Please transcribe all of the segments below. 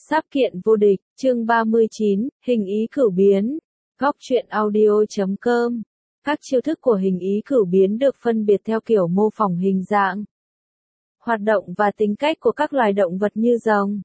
Sáp kiện vô địch, chương 39, hình ý cửu biến. Góc truyện audio.com. Các chiêu thức của hình ý cửu biến được phân biệt theo kiểu mô phỏng hình dạng, hoạt động và tính cách của các loài động vật như rồng,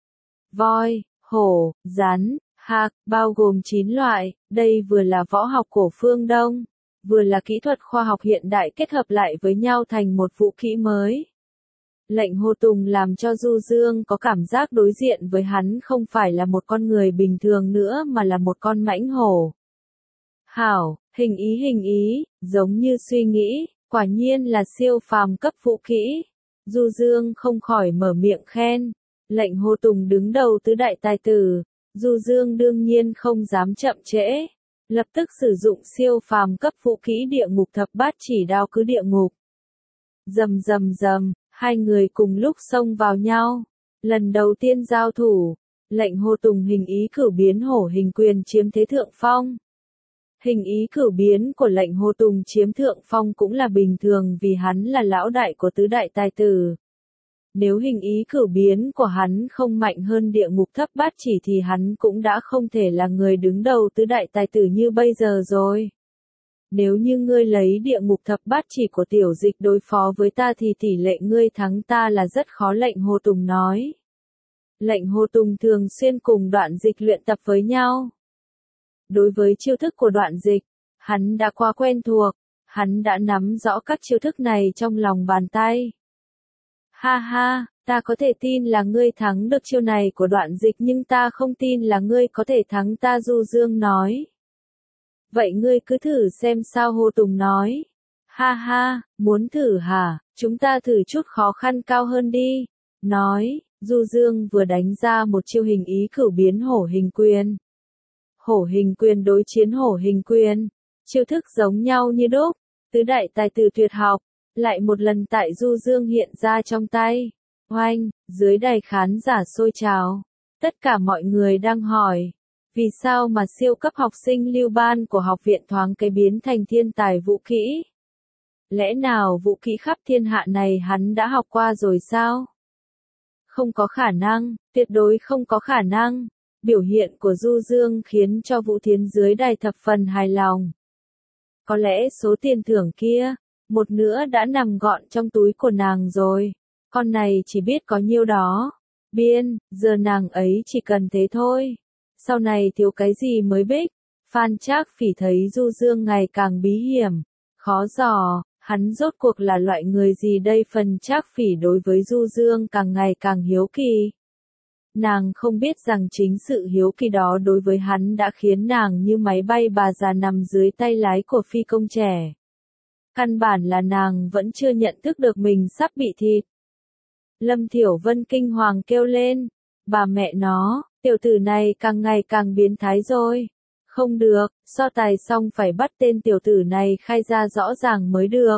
voi, hổ, rắn, hạc, bao gồm 9 loại. Đây vừa là võ học cổ phương Đông, vừa là kỹ thuật khoa học hiện đại kết hợp lại với nhau thành một vũ khí mới. Lệnh Hồ Tùng làm cho Du Dương có cảm giác đối diện với hắn không phải là một con người bình thường nữa mà là một con mãnh hổ. Hảo, hình ý, giống như suy nghĩ, quả nhiên là siêu phàm cấp vũ khí. Du Dương không khỏi mở miệng khen. Lệnh Hồ Tùng đứng đầu tứ đại tài tử, Du Dương đương nhiên không dám chậm trễ, lập tức sử dụng siêu phàm cấp vũ khí địa ngục thập bát chỉ đao cứ địa ngục. Rầm rầm rầm, hai người cùng lúc xông vào nhau. Lần đầu tiên giao thủ, Lệnh Hồ Tùng hình ý cửu biến hổ hình quyền chiếm thế thượng phong. Hình ý cửu biến của Lệnh Hồ Tùng chiếm thượng phong cũng là bình thường vì hắn là lão đại của tứ đại tài tử. Nếu hình ý cửu biến của hắn không mạnh hơn địa ngục thập bát chỉ thì hắn cũng đã không thể là người đứng đầu tứ đại tài tử như bây giờ rồi. Nếu như ngươi lấy địa ngục thập bát chỉ của tiểu dịch đối phó với ta thì tỷ lệ ngươi thắng ta là rất khó, Lệnh Hồ Tùng nói. Lệnh Hồ Tùng thường xuyên cùng Đoạn Dịch luyện tập với nhau. Đối với chiêu thức của Đoạn Dịch, hắn đã quá quen thuộc, hắn đã nắm rõ các chiêu thức này trong lòng bàn tay. Ha ha, ta có thể tin là ngươi thắng được chiêu này của Đoạn Dịch nhưng ta không tin là ngươi có thể thắng ta, Du Dương nói. Vậy ngươi cứ thử xem sao, Hồ Tùng nói. Ha ha, muốn thử hả, chúng ta thử chút khó khăn cao hơn đi. Nói, Du Dương vừa đánh ra một chiêu hình ý cửu biến hổ hình quyền. Hổ hình quyền đối chiến hổ hình quyền, chiêu thức giống nhau như đúc, tứ đại tài tử tuyệt học, lại một lần tại Du Dương hiện ra trong tay. Oanh, dưới đài khán giả sôi trào, tất cả mọi người đang hỏi. Vì sao mà siêu cấp học sinh Lưu Ban của học viện thoáng cái biến thành thiên tài vũ kỹ? Lẽ nào vũ kỹ khắp thiên hạ này hắn đã học qua rồi sao? Không có khả năng, tuyệt đối không có khả năng. Biểu hiện của Du Dương khiến cho Vũ Thiến dưới đài thập phần hài lòng. Có lẽ số tiền thưởng kia, một nữa đã nằm gọn trong túi của nàng rồi. Con này chỉ biết có nhiêu đó. Biên, giờ nàng ấy chỉ cần thế thôi. Sau này thiếu cái gì mới bích. Phan Trác Phỉ thấy Du Dương ngày càng bí hiểm, khó dò, hắn rốt cuộc là loại người gì đây? Phần Trác Phỉ đối với Du Dương càng ngày càng hiếu kỳ. Nàng không biết rằng chính sự hiếu kỳ đó đối với hắn đã khiến nàng như máy bay bà già nằm dưới tay lái của phi công trẻ. Căn bản là nàng vẫn chưa nhận thức được mình sắp bị thịt. Lâm Thiểu Vân kinh hoàng kêu lên, bà mẹ nó, tiểu tử này càng ngày càng biến thái rồi. Không được, so tài xong phải bắt tên tiểu tử này khai ra rõ ràng mới được.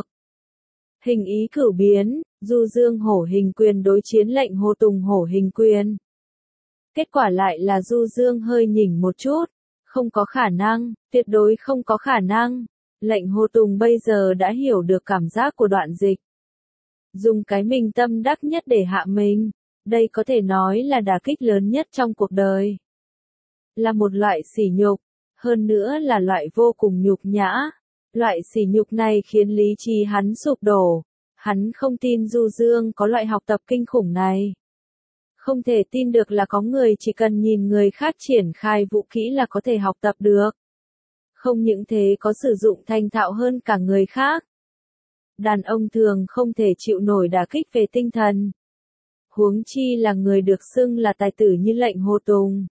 Hình ý cửu biến, Du Dương hổ hình quyền đối chiến Lệnh Hồ Tùng hổ hình quyền. Kết quả lại là Du Dương hơi nhỉnh một chút. Không có khả năng, tuyệt đối không có khả năng. Lệnh Hồ Tùng bây giờ đã hiểu được cảm giác của Đoạn Dịch. Dùng cái mình tâm đắc nhất để hạ mình. Đây có thể nói là đả kích lớn nhất trong cuộc đời. Là một loại sỉ nhục. Hơn nữa là loại vô cùng nhục nhã. Loại sỉ nhục này khiến lý trí hắn sụp đổ. Hắn không tin Du Dương có loại học tập kinh khủng này. Không thể tin được là có người chỉ cần nhìn người khác triển khai vũ kỹ là có thể học tập được. Không những thế có sử dụng thành thạo hơn cả người khác. Đàn ông thường không thể chịu nổi đả kích về tinh thần. Huống chi là người được xưng là tài tử như Lệnh Hồ Tùng.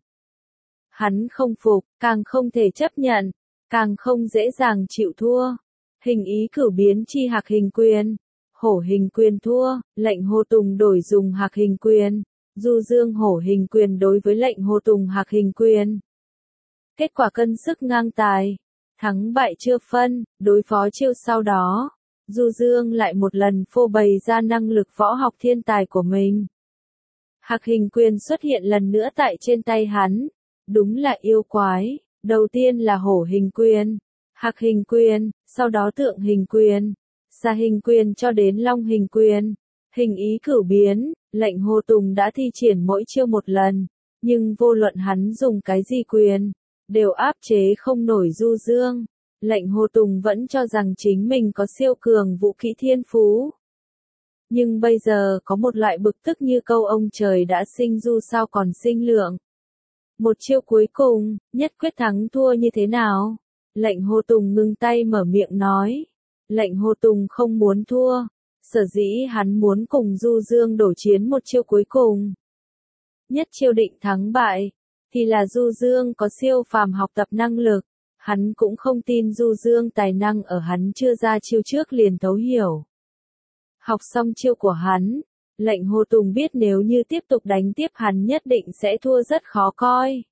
Hắn không phục, càng không thể chấp nhận, càng không dễ dàng chịu thua. Hình ý cửu biến chi hạc hình quyền. Hổ hình quyền thua, Lệnh Hồ Tùng đổi dùng hạc hình quyền. Du Dương hổ hình quyền đối với Lệnh Hồ Tùng hạc hình quyền. Kết quả cân sức ngang tài. Thắng bại chưa phân, đối phó chiêu sau đó. Du Dương lại một lần phô bày ra năng lực võ học thiên tài của mình. Hạc hình quyền xuất hiện lần nữa tại trên tay hắn. Đúng là yêu quái. Đầu tiên là hổ hình quyền, hạc hình quyền, sau đó tượng hình quyền, xà hình quyền cho đến long hình quyền. Hình ý cửu biến, Lệnh Hồ Tùng đã thi triển mỗi chiêu một lần. Nhưng vô luận hắn dùng cái gì quyền, đều áp chế không nổi Du Dương. Lệnh Hồ Tùng vẫn cho rằng chính mình có siêu cường vũ kỹ thiên phú. Nhưng bây giờ có một loại bực tức như câu ông trời đã sinh du sao còn sinh lượng. Một chiêu cuối cùng, nhất quyết thắng thua như thế nào? Lệnh Hồ Tùng ngưng tay mở miệng nói. Lệnh Hồ Tùng không muốn thua. Sở dĩ hắn muốn cùng Du Dương đổ chiến một chiêu cuối cùng. Nhất chiêu định thắng bại, thì là Du Dương có siêu phàm học tập năng lực. Hắn cũng không tin Du Dương tài năng ở hắn chưa ra chiêu trước liền thấu hiểu. Học xong chiêu của hắn, lệnh Hồ Tùng biết nếu như tiếp tục đánh tiếp hắn nhất định sẽ thua rất khó coi.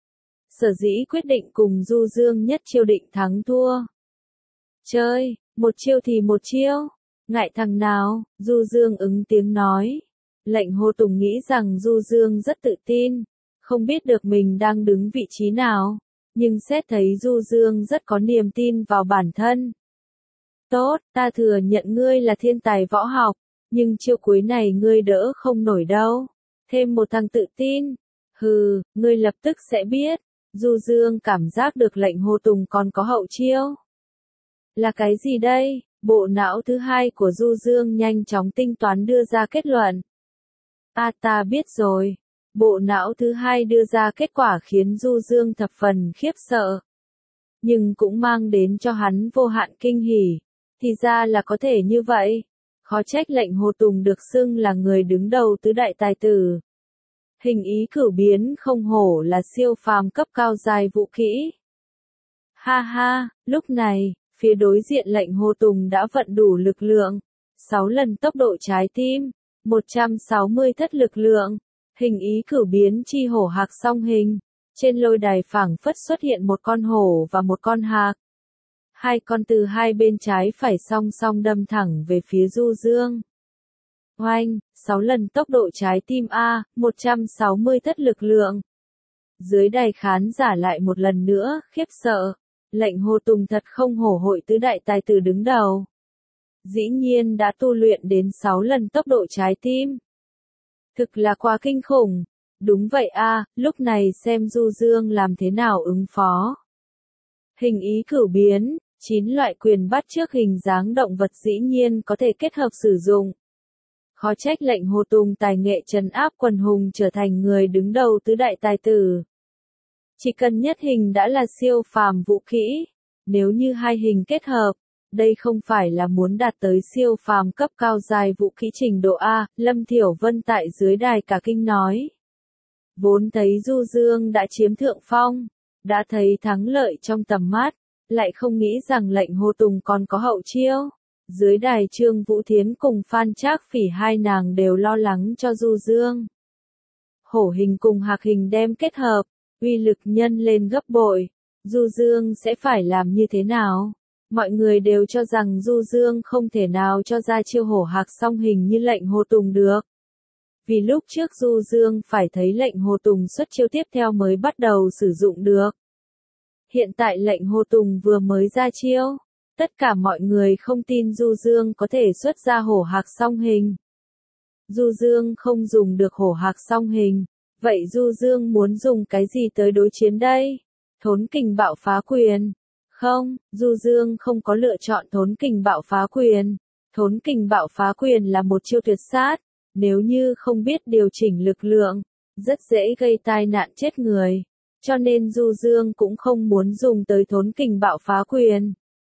Sở dĩ quyết định cùng Du Dương nhất chiêu định thắng thua. Chơi, một chiêu thì một chiêu, ngại thằng nào, Du Dương ứng tiếng nói. Lệnh Hồ Tùng nghĩ rằng Du Dương rất tự tin, không biết được mình đang đứng vị trí nào, nhưng xét thấy Du Dương rất có niềm tin vào bản thân. Tốt, ta thừa nhận ngươi là thiên tài võ học, nhưng chiêu cuối này ngươi đỡ không nổi đâu. Thêm một thằng tự tin. Hừ, ngươi lập tức sẽ biết. Du Dương cảm giác được lệnh Hồ Tùng còn có hậu chiêu. Là cái gì đây? Bộ não thứ hai của Du Dương nhanh chóng tính toán đưa ra kết luận. Ta biết rồi. Bộ não thứ hai đưa ra kết quả khiến Du Dương thập phần khiếp sợ. Nhưng cũng mang đến cho hắn vô hạn kinh hỉ. Thì ra là có thể như vậy. Khó trách lệnh Hồ Tùng được xưng là người đứng đầu tứ đại tài tử. Hình ý cửu biến không hổ là siêu phàm cấp cao dài vũ kỹ. Ha ha, lúc này, phía đối diện lệnh Hồ Tùng đã vận đủ lực lượng. 6 lần tốc độ trái tim, 160 thất lực lượng. Hình ý cửu biến chi hổ hạc song hình. Trên lôi đài phảng phất xuất hiện một con hổ và một con hạc. Hai con từ hai bên trái phải song song đâm thẳng về phía Du Dương. Oanh, 6 lần tốc độ trái tim A, 160 thất lực lượng. Dưới đài khán giả lại một lần nữa, khiếp sợ. Lệnh Hồ Tùng thật không hổ hội tứ đại tài tử đứng đầu. Dĩ nhiên đã tu luyện đến 6 lần tốc độ trái tim. Thực là quá kinh khủng. Đúng vậy a, lúc này xem Du Dương làm thế nào ứng phó. Hình ý cửu biến, 9 loại quyền bắt chước hình dáng động vật dĩ nhiên có thể kết hợp sử dụng. Khó trách lệnh Hồ Tùng tài nghệ trấn áp quần hùng trở thành người đứng đầu tứ đại tài tử. Chỉ cần nhất hình đã là siêu phàm vũ kỹ. Nếu như hai hình kết hợp, đây không phải là muốn đạt tới siêu phàm cấp cao dài vũ kỹ trình độ A, Lâm Thiểu Vân tại dưới đài cả kinh nói. Vốn thấy Du Dương đã chiếm thượng phong, đã thấy thắng lợi trong tầm mắt, lại không nghĩ rằng lệnh Hồ Tùng còn có hậu chiêu. Dưới đài Trương Vũ Thiến cùng Phan Trác Phỉ hai nàng đều lo lắng cho Du Dương. Hổ hình cùng hạc hình đem kết hợp, uy lực nhân lên gấp bội. Du Dương sẽ phải làm như thế nào? Mọi người đều cho rằng Du Dương không thể nào cho ra chiêu hổ hạc song hình như lệnh Hồ Tùng được. Vì lúc trước Du Dương phải thấy lệnh Hồ Tùng xuất chiêu tiếp theo mới bắt đầu sử dụng được. Hiện tại lệnh Hồ Tùng vừa mới ra chiêu. Tất cả mọi người không tin Du Dương có thể xuất ra hổ hạc song hình. Du Dương không dùng được hổ hạc song hình. Vậy Du Dương muốn dùng cái gì tới đối chiến đây? Thốn kình bạo phá quyền. Không, Du Dương không có lựa chọn thốn kình bạo phá quyền. Thốn kình bạo phá quyền là một chiêu tuyệt sát. Nếu như không biết điều chỉnh lực lượng, rất dễ gây tai nạn chết người. Cho nên Du Dương cũng không muốn dùng tới thốn kình bạo phá quyền.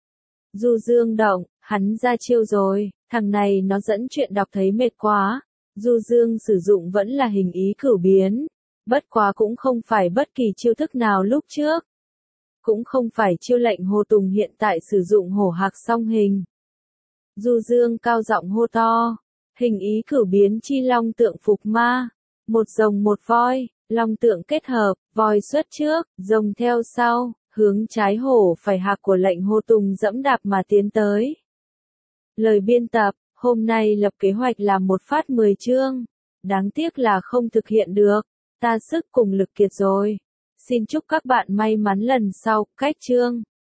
Du Dương động, hắn ra chiêu rồi, thằng này nó dẫn chuyện đọc thấy mệt quá. Du Dương sử dụng vẫn là hình ý cửu biến. Bất quá cũng không phải bất kỳ chiêu thức nào lúc trước. Cũng không phải chiêu lệnh Hồ Tùng hiện tại sử dụng hổ hạc song hình. Du Dương cao giọng hô to. Hình ý cửu biến chi long tượng phục ma. Một rồng một voi, long tượng kết hợp, voi xuất trước, rồng theo sau, hướng trái hổ phải hạc của lệnh Hồ Tùng dẫm đạp mà tiến tới. Lời biên tập, hôm nay lập kế hoạch làm một phát 10 chương. Đáng tiếc là không thực hiện được. Ta sức cùng lực kiệt rồi. Xin chúc các bạn may mắn lần sau, cách chương.